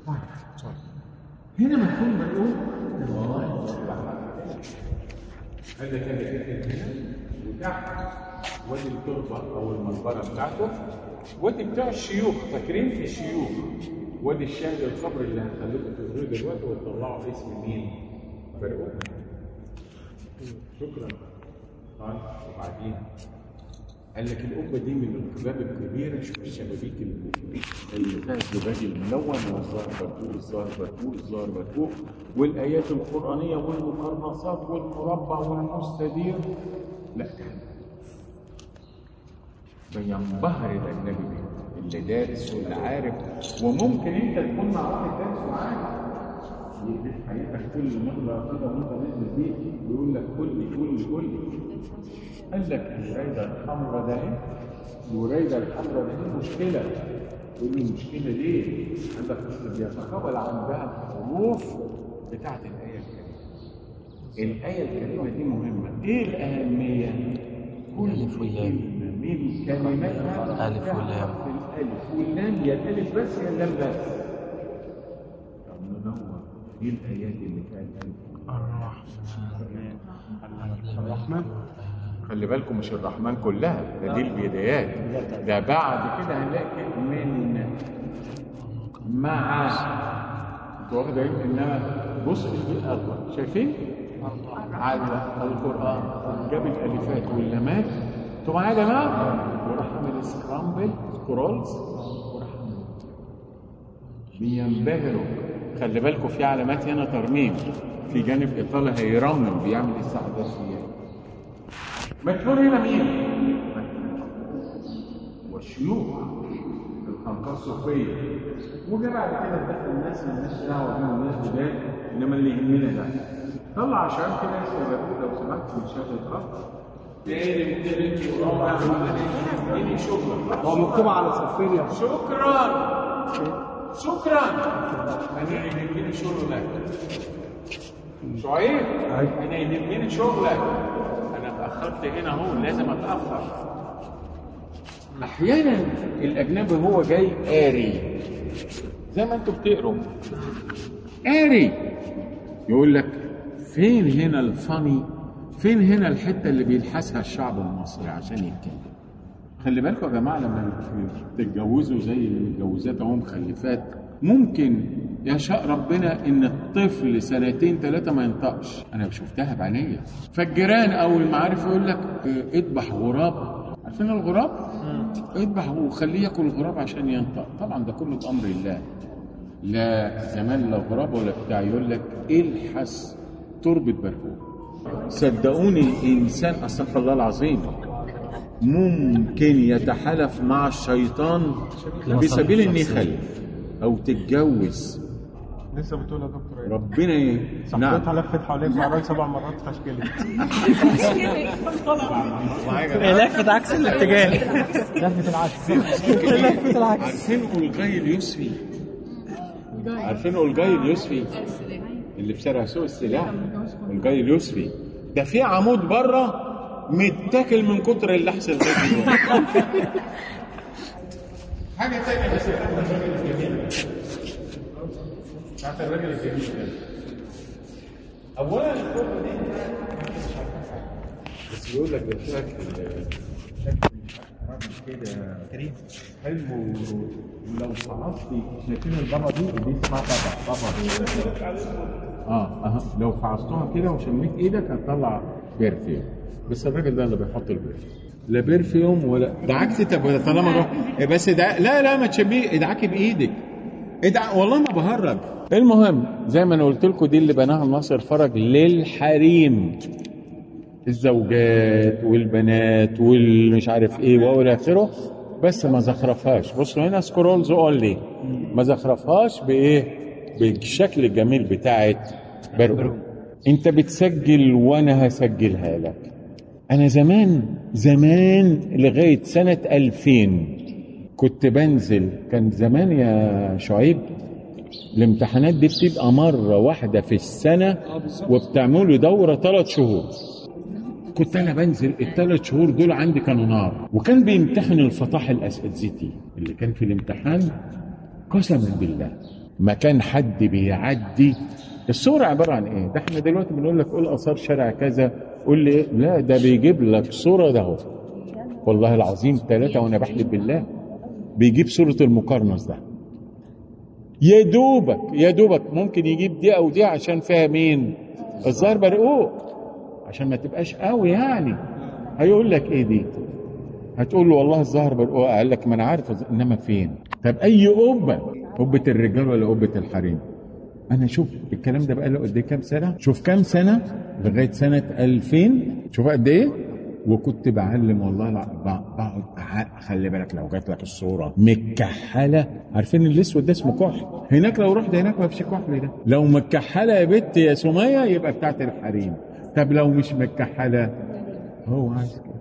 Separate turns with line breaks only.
هنا مفهوم بنقول هذا كان كاتب هنا، وتحت وادي التربه او المنبره بتاعته، وادي بتاع الشيوخ. فاكرين في الشيوخ وادي الشاهد الخبر اللي هنخليكم تقولوه دلوقتي وتطلعوا اسم مين؟ فرقوه. شكرا. طيب وبعدين قال لك القبه دي من القباب الكبيره، شوف الشبابيك اللي فيها الزجاج الملون والظاهر برتوق الظاهر برتوق الظاهر برتوق، والايات القرانيه والمقرنصات والمربع والمستدير. لا فينبهر الاجنبي بيه اللي دارس واللي عارف، وممكن انت تكون مع واحد دارس وعارف هيبقى كل مره كده وانت نازل بيه يقول لك قول لي قال لك الورايده الحمراء ده الورايده الحمراء دي مشكله. تقول لي مشكله ليه؟ قال لك اصل بيتقابل عندها الحروف بتاعت الايه الكريمه. الايه الكريمه دي مهمه. ايه الاهميه؟
ألف واللام
من كلماتها
ألف واللام.
الألف واللام يا الألف بس يا اللام بس. طب ندور إيه الآيات اللي فيها الألف؟ الرحمن. خلي بالكم مش الرحمن كلها، ده دي البدايات. ده بعد كده هنلاقي من مع. انتوا واخدين انما بص الأول شايفين؟ على القرآن جاب الألفات واللامات. انتوا معايا يا جماعة؟ وراح عامل سكرامبل سكرولز وراح عامل بينبهروا. خلي بالكم في علامات هنا ترميم في جانب إيطالي هيرمم بيعمل استحداثيات. مدفون هنا مين؟ والشيوخ الخنقاء الصوفية. وجا بعد كده دخل الناس مالناش دعوة بيهم الناس جداد، إنما اللي يهمنا ده طلع عشان كده اسمه جابوه لو سمحت من شاشة الخط. تاني وتالت ورابع اديني شكرا.
هو مكتوب على صفين يا
شكرا. انا يهمني شغلك شعيب، انا يهمني شغلك. انا اتاخرت هنا اهو لازم اتاخر. احيانا الاجنبي هو جاي قاري زي ما انتوا بتقروا قاري، يقول لك فين هنا الفاني، فين هنا الحته اللي بيلحسها الشعب المصري عشان يتكلم. خلي بالكم يا جماعه لما تتجوزوا زي اللي متجوزات اهو مخلفات، ممكن يشاء ربنا ان الطفل 2 3 ما ينطقش. انا شفتها بعينيا. فالجيران او المعارف يقول لك اذبح غراب. عارفين الغراب؟ اذبح وخليه ياكل الغراب عشان ينطق. طبعا ده كله بامر الله، لا زمان لا غراب ولا بتاع. يقول لك الحس تربة برهوق. صدقوني الانسان استغفر الله العظيم ممكن يتحالف مع الشيطان في سبيل ان يخلف او تتجوز.
لسه بتقول يا دكتور
ربنا
صاحبتها لفت حواليك مرات 7 مرات فشكلت.
لفت عكس الاتجاه.
لفت العكس.
لفت العكس.
عارفين أولجاي اليوسفي؟ عارفين أولجاي اليوسفي اللي في شارع سوق السلاح؟ أولجاي اليوسفي ده في عمود بره متاكل من كتر اللحس الغزي. حاجه ثانيه بس الراجل الجميل بتاعت الراجل الجميل ده. اولا الكتب دي بس بيقول لك ده شكل كده كريم حلو. ولو فعصتي شايفين البابا دي اسمها بابا. لو فعصتوها كده وشميت ايدك هتطلع بيرفيوم. بس الراجل ده اللي بيحط البيرفيوم لا بيرفيوم ولا دعكت. طب طالما بس ده لا ما تشميه ادعكي بايدك. والله ما بهرج. المهم زي ما انا قلت لكم دي اللي بناها ناصر فرج للحريم، الزوجات والبنات والمش عارف ايه والى اخره، بس ما زخرفهاش. بصوا هنا سكرولز اونلي، ما زخرفهاش بايه؟ بالشكل الجميل بتاعت برقو. انت بتسجل وانا هسجلها لك. انا زمان لغايه سنه 2000 كنت بنزل. كان زمان يا شعيب الامتحانات دي بتبقى مره واحده في السنه وبتعملوا دوره 3 شهور. كنت انا بنزل ال3 شهور دول عندي كانوا نار. وكان بيمتحن الفطاح الاساتذتي اللي كان في الامتحان قسما بالله مكان حد بيعدي. الصورة عبارة عن ايه؟ ده احنا دلوقتي بنقول لك قول اثار شارع كذا، قول لي إيه؟ لا ده بيجيب لك صورة ده هو. والله العظيم 3 وانا بحلف بالله بيجيب صورة المقرنص ده. يا دوبك ممكن يجيب دي او دي عشان فيها مين؟ الظاهر برقوق، عشان ما تبقاش قوي يعني. هيقول لك ايه دي؟ هتقول له والله الظاهر برقوق، قال لك ما انا عارف انما فين؟ طب اي قبة الرجال ولا قبة الحريم؟ انا شوف الكلام ده بقى له قد ايه، كام سنه؟ شوف كام سنه، لغايه سنه 2000. شوف قد ايه. وكنت بعلم والله بقعد خلي بالك لو جات لك الصوره متكحله، عارفين الاسود ده اسمه كحل، هناك لو رحت هناك ما فيش كحل ده. لو متكحله يا بنت يا سميه يبقى بتاعت الحريم. طب لو مش متكحله هو عايز كده.